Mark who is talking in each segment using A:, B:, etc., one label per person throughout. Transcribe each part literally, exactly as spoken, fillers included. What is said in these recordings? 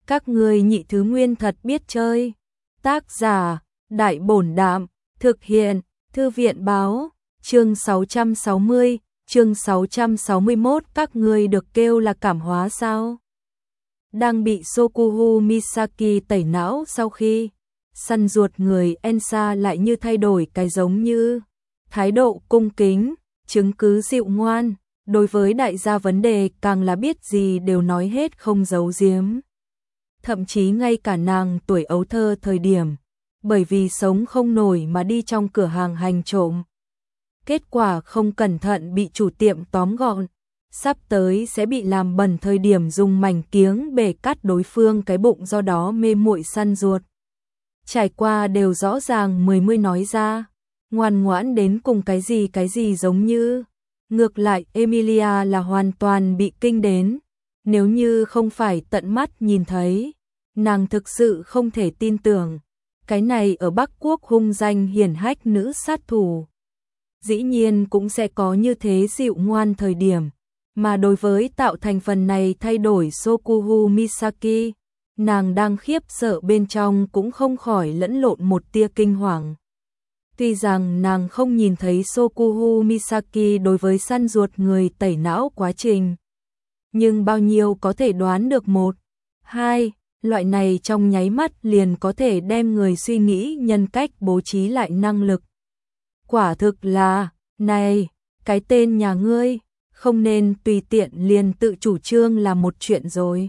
A: Các ngươi nhị thứ nguyên thật biết chơi. Tác giả, Đại Bổn Đạm, thực hiện, Thư viện Báo, chương sáu trăm sáu mươi, chương sáu trăm sáu mươi mốt các ngươi được kêu là cảm hóa sao? Đang bị Sokuhu Misaki tẩy não sau khi săn ruột người Ensa lại như thay đổi cái giống như thái độ cung kính, chứng cứ dịu ngoan, đối với đại gia vấn đề càng là biết gì đều nói hết không giấu giếm. Thậm chí ngay cả nàng tuổi ấu thơ thời điểm, bởi vì sống không nổi mà đi trong cửa hàng hành trộm. Kết quả không cẩn thận bị chủ tiệm tóm gọn, sắp tới sẽ bị làm bẩn thời điểm dùng mảnh kiếng bể cắt đối phương cái bụng do đó mê muội săn ruột. Trải qua đều rõ ràng mười mươi nói ra, ngoan ngoãn đến cùng cái gì cái gì giống như. Ngược lại Emilia là hoàn toàn bị kinh đến, nếu như không phải tận mắt nhìn thấy, nàng thực sự không thể tin tưởng. Cái này ở Bắc Quốc hung danh hiển hách nữ sát thủ. Dĩ nhiên cũng sẽ có như thế dịu ngoan thời điểm, mà đối với tạo thành phần này thay đổi Sokuhu Misaki, nàng đang khiếp sợ bên trong cũng không khỏi lẫn lộn một tia kinh hoàng. Tuy rằng nàng không nhìn thấy Sokuhu Misaki đối với săn ruột người tẩy não quá trình, nhưng bao nhiêu có thể đoán được một, hai, loại này trong nháy mắt liền có thể đem người suy nghĩ nhân cách bố trí lại năng lực. Quả thực là, này, cái tên nhà ngươi, không nên tùy tiện liền tự chủ trương là một chuyện rồi.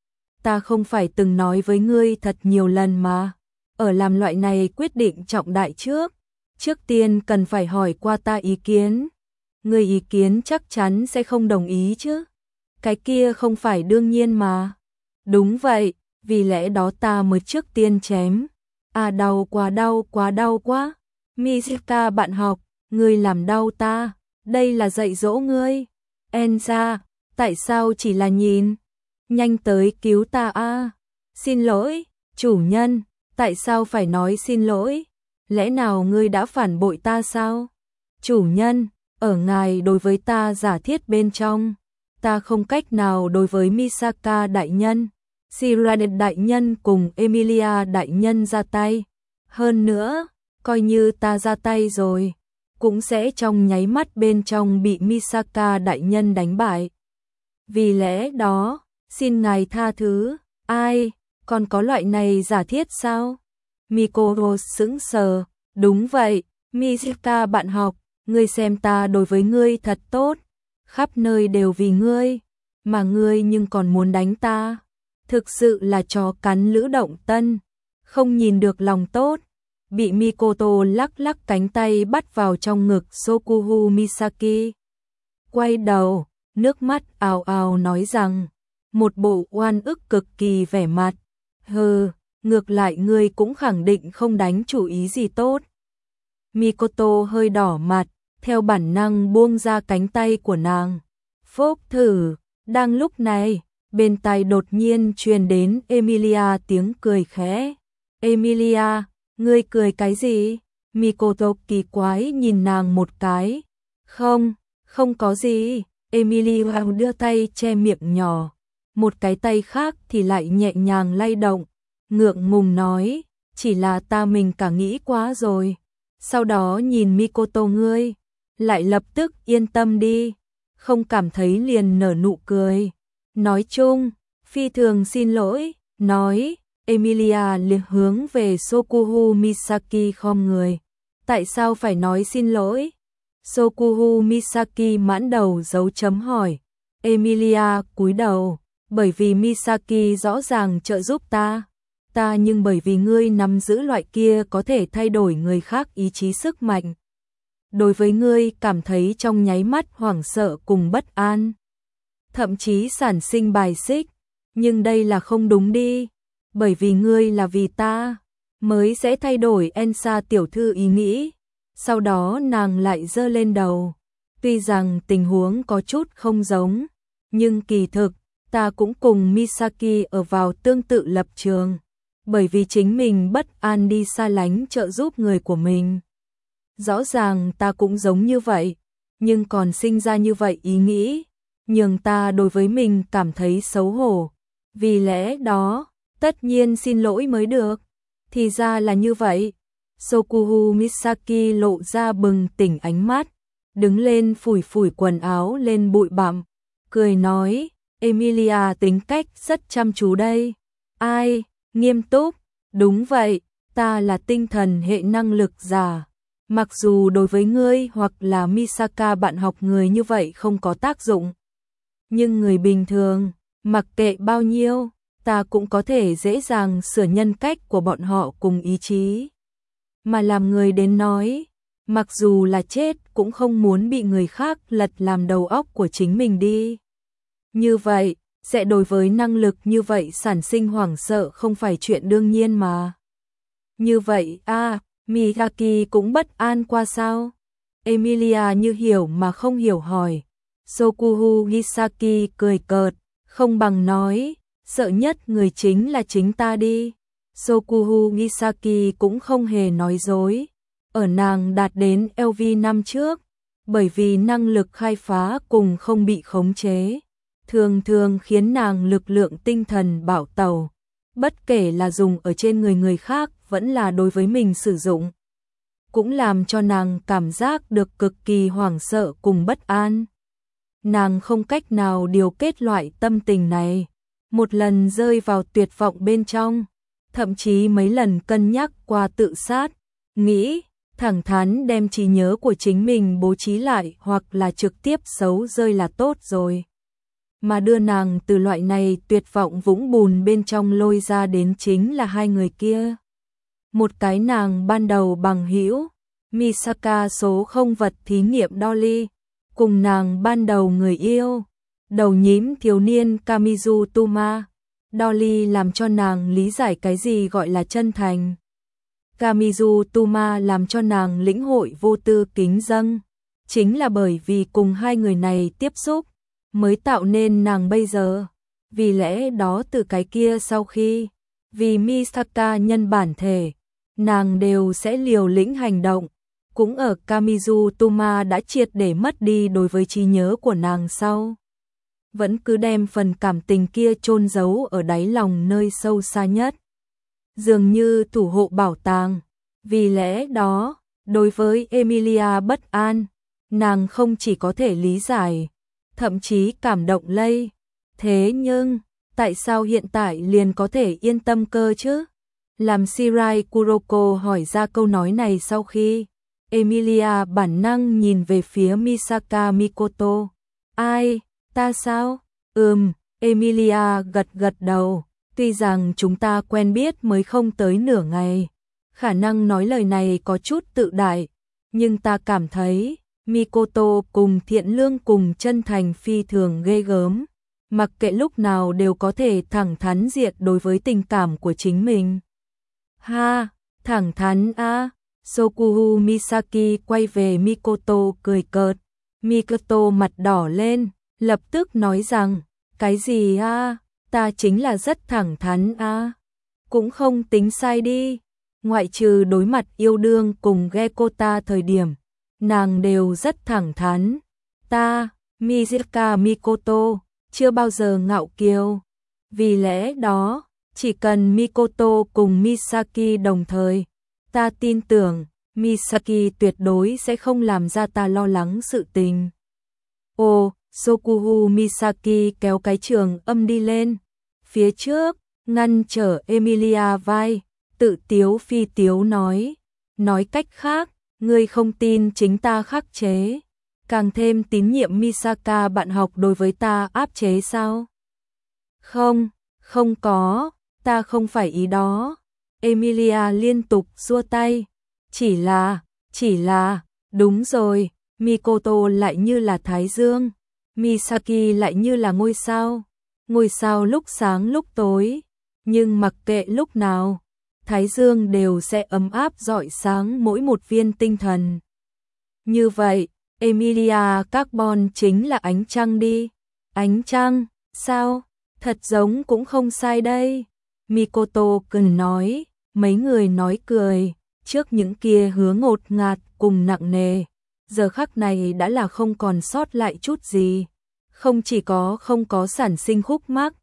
A: Ta không phải từng nói với ngươi thật nhiều lần mà, ở làm loại này quyết định trọng đại trước, trước tiên cần phải hỏi qua ta ý kiến. Ngươi ý kiến chắc chắn sẽ không đồng ý chứ. Cái kia không phải đương nhiên mà. Đúng vậy, vì lẽ đó ta mới trước tiên chém. À đau quá đau quá đau quá. Misaka bạn học, ngươi làm đau ta, đây là dạy dỗ ngươi. Ensa, tại sao chỉ là nhìn? Nhanh tới cứu ta a. Xin lỗi, chủ nhân, tại sao phải nói xin lỗi? Lẽ nào ngươi đã phản bội ta sao? Chủ nhân, ở ngài đối với ta giả thiết bên trong, ta không cách nào đối với Misaka đại nhân, Shirade đại nhân cùng Emilia đại nhân ra tay. Hơn nữa, coi như ta ra tay rồi, cũng sẽ trong nháy mắt bên trong bị Misaka đại nhân đánh bại. Vì lẽ đó, xin ngài tha thứ. Ai, còn có loại này giả thiết sao? Mikoro sững sờ, đúng vậy, Misaka bạn học, ngươi xem ta đối với ngươi thật tốt, khắp nơi đều vì ngươi, mà ngươi nhưng còn muốn đánh ta, thực sự là chó cắn lữ động tân, không nhìn được lòng tốt. Bị Mikoto lắc lắc cánh tay bắt vào trong ngực Sokuhu Misaki. Quay đầu, nước mắt ào ào nói rằng, một bộ oan ức cực kỳ vẻ mặt, hừ, ngược lại ngươi cũng khẳng định không đánh chủ ý gì tốt. Mikoto hơi đỏ mặt, theo bản năng buông ra cánh tay của nàng. Phốc thử, đang lúc này, bên tai đột nhiên truyền đến Emilia tiếng cười khẽ. Emilia, ngươi cười cái gì? Mikoto kỳ quái nhìn nàng một cái. Không, không có gì. Emilia đưa tay che miệng nhỏ, một cái tay khác thì lại nhẹ nhàng lay động, ngượng ngùng nói, chỉ là ta mình cả nghĩ quá rồi. Sau đó nhìn Mikoto ngươi, lại lập tức yên tâm đi, không cảm thấy liền nở nụ cười. Nói chung, phi thường xin lỗi, nói, Emilia liền hướng về Sokuhu Misaki khom người. Tại sao phải nói xin lỗi? Sokuhu Misaki mãn đầu dấu chấm hỏi. Emilia cúi đầu, bởi vì Misaki rõ ràng trợ giúp ta. Ta nhưng bởi vì ngươi nắm giữ loại kia có thể thay đổi người khác ý chí sức mạnh. Đối với ngươi cảm thấy trong nháy mắt hoảng sợ cùng bất an. Thậm chí sản sinh bài xích. Nhưng đây là không đúng đi. Bởi vì ngươi là vì ta mới sẽ thay đổi Ensa tiểu thư ý nghĩ. Sau đó nàng lại giơ lên đầu. Tuy rằng tình huống có chút không giống, nhưng kỳ thực, ta cũng cùng Misaki ở vào tương tự lập trường. Bởi vì chính mình bất an đi xa lánh trợ giúp người của mình. Rõ ràng ta cũng giống như vậy, nhưng còn sinh ra như vậy ý nghĩ, nhường ta đối với mình cảm thấy xấu hổ. Vì lẽ đó, Tất nhiên xin lỗi mới được. Thì ra là như vậy. Sokuhu Misaki lộ ra bừng tỉnh ánh mắt, đứng lên phủi phủi quần áo lên bụi bặm, cười nói, Emilia tính cách rất chăm chú đây. Ai, nghiêm túc, đúng vậy, ta là tinh thần hệ năng lực giả. Mặc dù đối với ngươi hoặc là Misaka bạn học người như vậy không có tác dụng, nhưng người bình thường, mặc kệ bao nhiêu, ta cũng có thể dễ dàng sửa nhân cách của bọn họ cùng ý chí. Mà làm người đến nói, mặc dù là chết cũng không muốn bị người khác lật làm đầu óc của chính mình đi. Như vậy, sẽ đối với năng lực như vậy sản sinh hoảng sợ không phải chuyện đương nhiên mà. Như vậy, à, Miyaki cũng bất an qua sao? Emilia như hiểu mà không hiểu hỏi. Sokuhu Misaki cười cợt, không bằng nói, sợ nhất người chính là chính ta đi. Sokuhu Misaki cũng không hề nói dối. Ở nàng đạt đến L V năm trước, bởi vì năng lực khai phá cùng không bị khống chế, thường thường khiến nàng lực lượng tinh thần bảo tẩu, bất kể là dùng ở trên người người khác vẫn là đối với mình sử dụng, cũng làm cho nàng cảm giác được cực kỳ hoảng sợ cùng bất an. Nàng không cách nào điều kết loại tâm tình này, một lần rơi vào tuyệt vọng bên trong, thậm chí mấy lần cân nhắc qua tự sát, nghĩ thẳng thắn đem trí nhớ của chính mình bố trí lại hoặc là trực tiếp xấu rơi là tốt rồi. Mà đưa nàng từ loại này tuyệt vọng vũng bùn bên trong lôi ra đến chính là hai người kia. Một cái nàng ban đầu bằng hữu, Misaka số không vật thí nghiệm Dolly, cùng nàng ban đầu người yêu, đầu nhím thiếu niên Kamizu Tuma. Dolly làm cho nàng lý giải cái gì gọi là chân thành. Kamizu Tuma làm cho nàng lĩnh hội vô tư kính dâng. Chính là bởi vì cùng hai người này tiếp xúc, mới tạo nên nàng bây giờ. Vì lẽ đó từ cái kia sau khi, vì Misaka nhân bản thể, nàng đều sẽ liều lĩnh hành động. Cũng ở Kamizu Tuma đã triệt để mất đi đối với trí nhớ của nàng sau, vẫn cứ đem phần cảm tình kia chôn giấu ở đáy lòng nơi sâu xa nhất, dường như thủ hộ bảo tàng. Vì lẽ đó, đối với Emilia bất an, nàng không chỉ có thể lý giải, thậm chí cảm động lây. Thế nhưng, tại sao hiện tại liền có thể yên tâm cơ chứ? Làm Shirai Kuroko hỏi ra câu nói này sau khi, Emilia bản năng nhìn về phía Misaka Mikoto. Ai, ta sao? Ừm, Emilia gật gật đầu. Tuy rằng chúng ta quen biết mới không tới nửa ngày, khả năng nói lời này có chút tự đại, nhưng ta cảm thấy Mikoto cùng thiện lương cùng chân thành phi thường ghê gớm, mặc kệ lúc nào đều có thể thẳng thắn diện đối với tình cảm của chính mình. Ha, thẳng thắn a. À. Sokuhu Misaki quay về Mikoto cười cợt. Mikoto mặt đỏ lên, lập tức nói rằng, cái gì a? À? Ta chính là rất thẳng thắn a. À? Cũng không tính sai đi. Ngoại trừ đối mặt yêu đương cùng Gekota thời điểm, nàng đều rất thẳng thắn. Ta, Mizuka Mikoto, chưa bao giờ ngạo kiêu. Vì lẽ đó, chỉ cần Mikoto cùng Misaki đồng thời, ta tin tưởng Misaki tuyệt đối sẽ không làm ra ta lo lắng sự tình. Ồ, Sokuhu Misaki kéo cái trường âm đi lên, phía trước, ngăn trở Emilia vai, tự tiếu phi tiếu nói. Nói cách khác, ngươi không tin chính ta khắc chế, càng thêm tín nhiệm Misaka bạn học đối với ta áp chế sao? Không, không có, ta không phải ý đó. Emilia liên tục giơ tay. Chỉ là, chỉ là, đúng rồi, Mikoto lại như là thái dương, Misaki lại như là ngôi sao. Ngôi sao lúc sáng lúc tối, nhưng mặc kệ lúc nào, thái dương đều sẽ ấm áp rọi sáng mỗi một viên tinh thần. Như vậy, Emilia Carbon chính là ánh trăng đi. Ánh trăng, sao? Thật giống cũng không sai đây. Mikoto cười nói, mấy người nói cười, trước những kia hứa ngột ngạt cùng nặng nề, giờ khắc này đã là không còn sót lại chút gì. Không chỉ có không có sản sinh khúc mắc,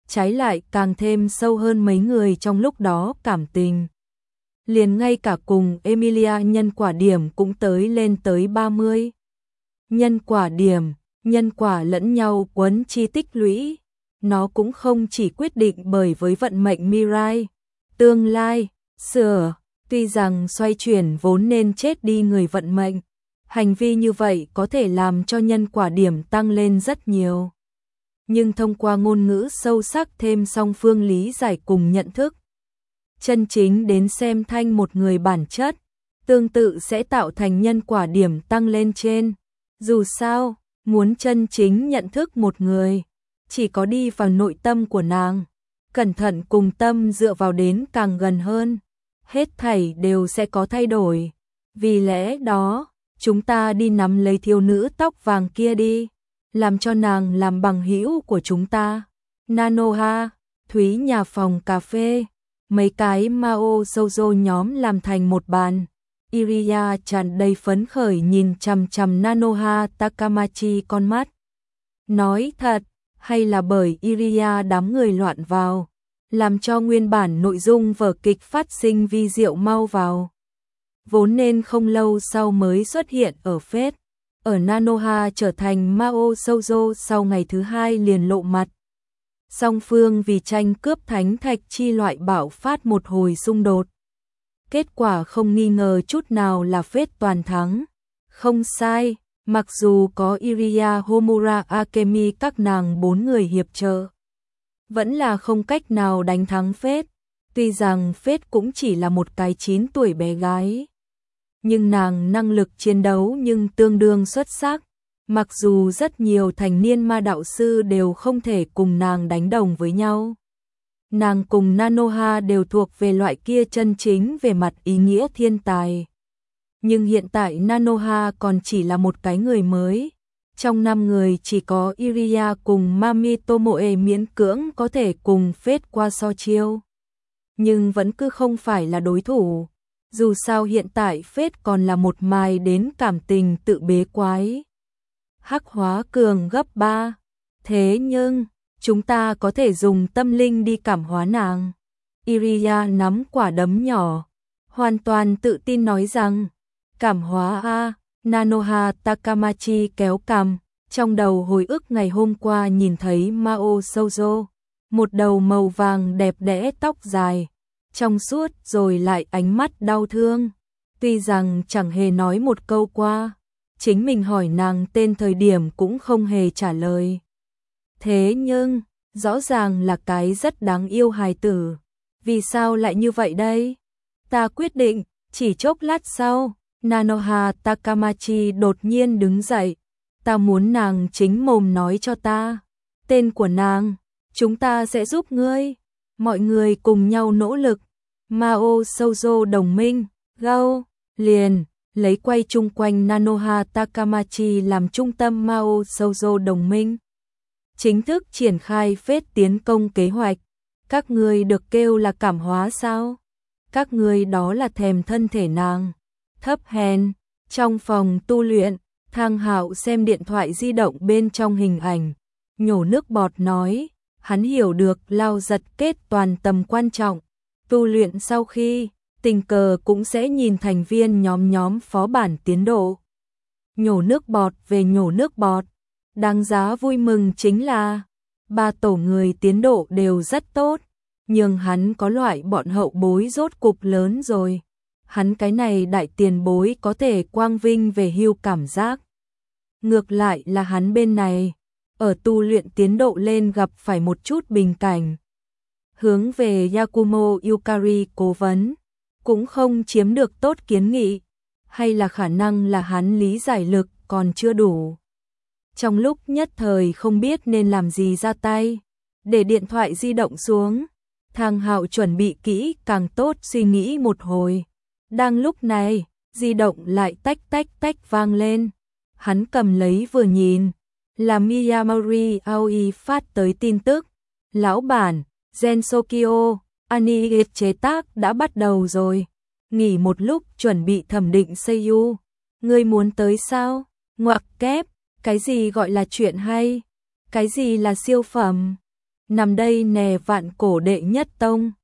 A: trái lại càng thêm sâu hơn mấy người trong lúc đó cảm tình. Liền ngay cả cùng Emilia nhân quả điểm cũng tới lên tới ba mươi. Nhân quả điểm, nhân quả lẫn nhau quấn chi tích lũy, nó cũng không chỉ quyết định bởi với vận mệnh Mirai, tương lai, sửa, tuy rằng xoay chuyển vốn nên chết đi người vận mệnh, hành vi như vậy có thể làm cho nhân quả điểm tăng lên rất nhiều. Nhưng thông qua ngôn ngữ sâu sắc thêm song phương lý giải cùng nhận thức, chân chính đến xem thanh một người bản chất, tương tự sẽ tạo thành nhân quả điểm tăng lên trên. Dù sao, muốn chân chính nhận thức một người, chỉ có đi vào nội tâm của nàng, cẩn thận cùng tâm dựa vào đến càng gần hơn, hết thảy đều sẽ có thay đổi. Vì lẽ đó, chúng ta đi nắm lấy thiếu nữ tóc vàng kia đi, làm cho nàng làm bằng hữu của chúng ta. Nanoha, Thúy nhà phòng cà phê, mấy cái Mao Shoujo nhóm làm thành một bàn. Iria tràn đầy phấn khởi nhìn chằm chằm Nanoha Takamachi con mắt. Nói thật, hay là bởi Iria đám người loạn vào, làm cho nguyên bản nội dung vở kịch phát sinh vi diệu mau vào. Vốn nên không lâu sau mới xuất hiện ở phết, ở Nanoha trở thành Mao Shoujo sau ngày thứ hai liền lộ mặt. Song phương vì tranh cướp thánh thạch chi loại bạo phát một hồi xung đột. Kết quả không nghi ngờ chút nào là phết toàn thắng. Không sai, mặc dù có Iria Homura Akemi các nàng bốn người hiệp trợ, vẫn là không cách nào đánh thắng phết. Tuy rằng phết cũng chỉ là một cái chín tuổi bé gái, nhưng nàng năng lực chiến đấu nhưng tương đương xuất sắc. Mặc dù rất nhiều thành niên ma đạo sư đều không thể cùng nàng đánh đồng với nhau, nàng cùng Nanoha đều thuộc về loại kia chân chính về mặt ý nghĩa thiên tài. Nhưng hiện tại Nanoha còn chỉ là một cái người mới. Trong năm người chỉ có Iria cùng Mami Tomoe miễn cưỡng có thể cùng phết qua so chiêu. Nhưng vẫn cứ không phải là đối thủ. Dù sao hiện tại phết còn là một mài đến cảm tình tự bế quái. Hắc hóa cường gấp ba. Thế nhưng, chúng ta có thể dùng tâm linh đi cảm hóa nàng. Iria nắm quả đấm nhỏ, hoàn toàn tự tin nói rằng, cảm hóa a. Nanoha Takamachi kéo cằm, trong đầu hồi ức ngày hôm qua nhìn thấy Mao Shoujo, một đầu màu vàng đẹp đẽ tóc dài, trong suốt rồi lại ánh mắt đau thương. Tuy rằng chẳng hề nói một câu qua, chính mình hỏi nàng tên thời điểm cũng không hề trả lời. Thế nhưng, rõ ràng là cái rất đáng yêu hài tử. Vì sao lại như vậy đây? Ta quyết định, chỉ chốc lát sau, Nanoha Takamachi đột nhiên đứng dậy. Ta muốn nàng chính mồm nói cho ta. Tên của nàng, chúng ta sẽ giúp ngươi. Mọi người cùng nhau nỗ lực. Mao Shoujo đồng minh, gao, liền, lấy quay chung quanh Nanoha Takamachi làm trung tâm Mao Shoujo đồng minh. Chính thức triển khai phết tiến công kế hoạch. Các người được kêu là cảm hóa sao? Các người đó là thèm thân thể nàng. Thấp hèn, trong phòng tu luyện, Thang Hạo xem điện thoại di động bên trong hình ảnh, nhổ nước bọt nói, hắn hiểu được lao giật kết toàn tầm quan trọng. Tu luyện sau khi, tình cờ cũng sẽ nhìn thành viên nhóm nhóm phó bản tiến độ. Nhổ nước bọt về nhổ nước bọt. Đáng giá vui mừng chính là ba tổ người tiến độ đều rất tốt, nhưng hắn có loại bọn hậu bối rốt cục lớn rồi. Hắn cái này đại tiền bối có thể quang vinh về hưu cảm giác. Ngược lại là hắn bên này, ở tu luyện tiến độ lên gặp phải một chút bình cảnh. Hướng về Yakumo Yukari cố vấn, cũng không chiếm được tốt kiến nghị, hay là khả năng là hắn lý giải lực còn chưa đủ. Trong lúc nhất thời không biết nên làm gì ra tay, để điện thoại di động xuống, Thang Hạo chuẩn bị kỹ càng tốt suy nghĩ một hồi. Đang lúc này, di động lại tách tách tách vang lên. Hắn cầm lấy vừa nhìn, là Miyamori Aoi phát tới tin tức. Lão bản, Gen Sokyo, anime chế tác đã bắt đầu rồi. Nghỉ một lúc chuẩn bị thẩm định Seiyu. Ngươi muốn tới sao? Ngoặc kép, cái gì gọi là chuyện hay? Cái gì là siêu phẩm? nằm đây nè vạn cổ đệ nhất tông.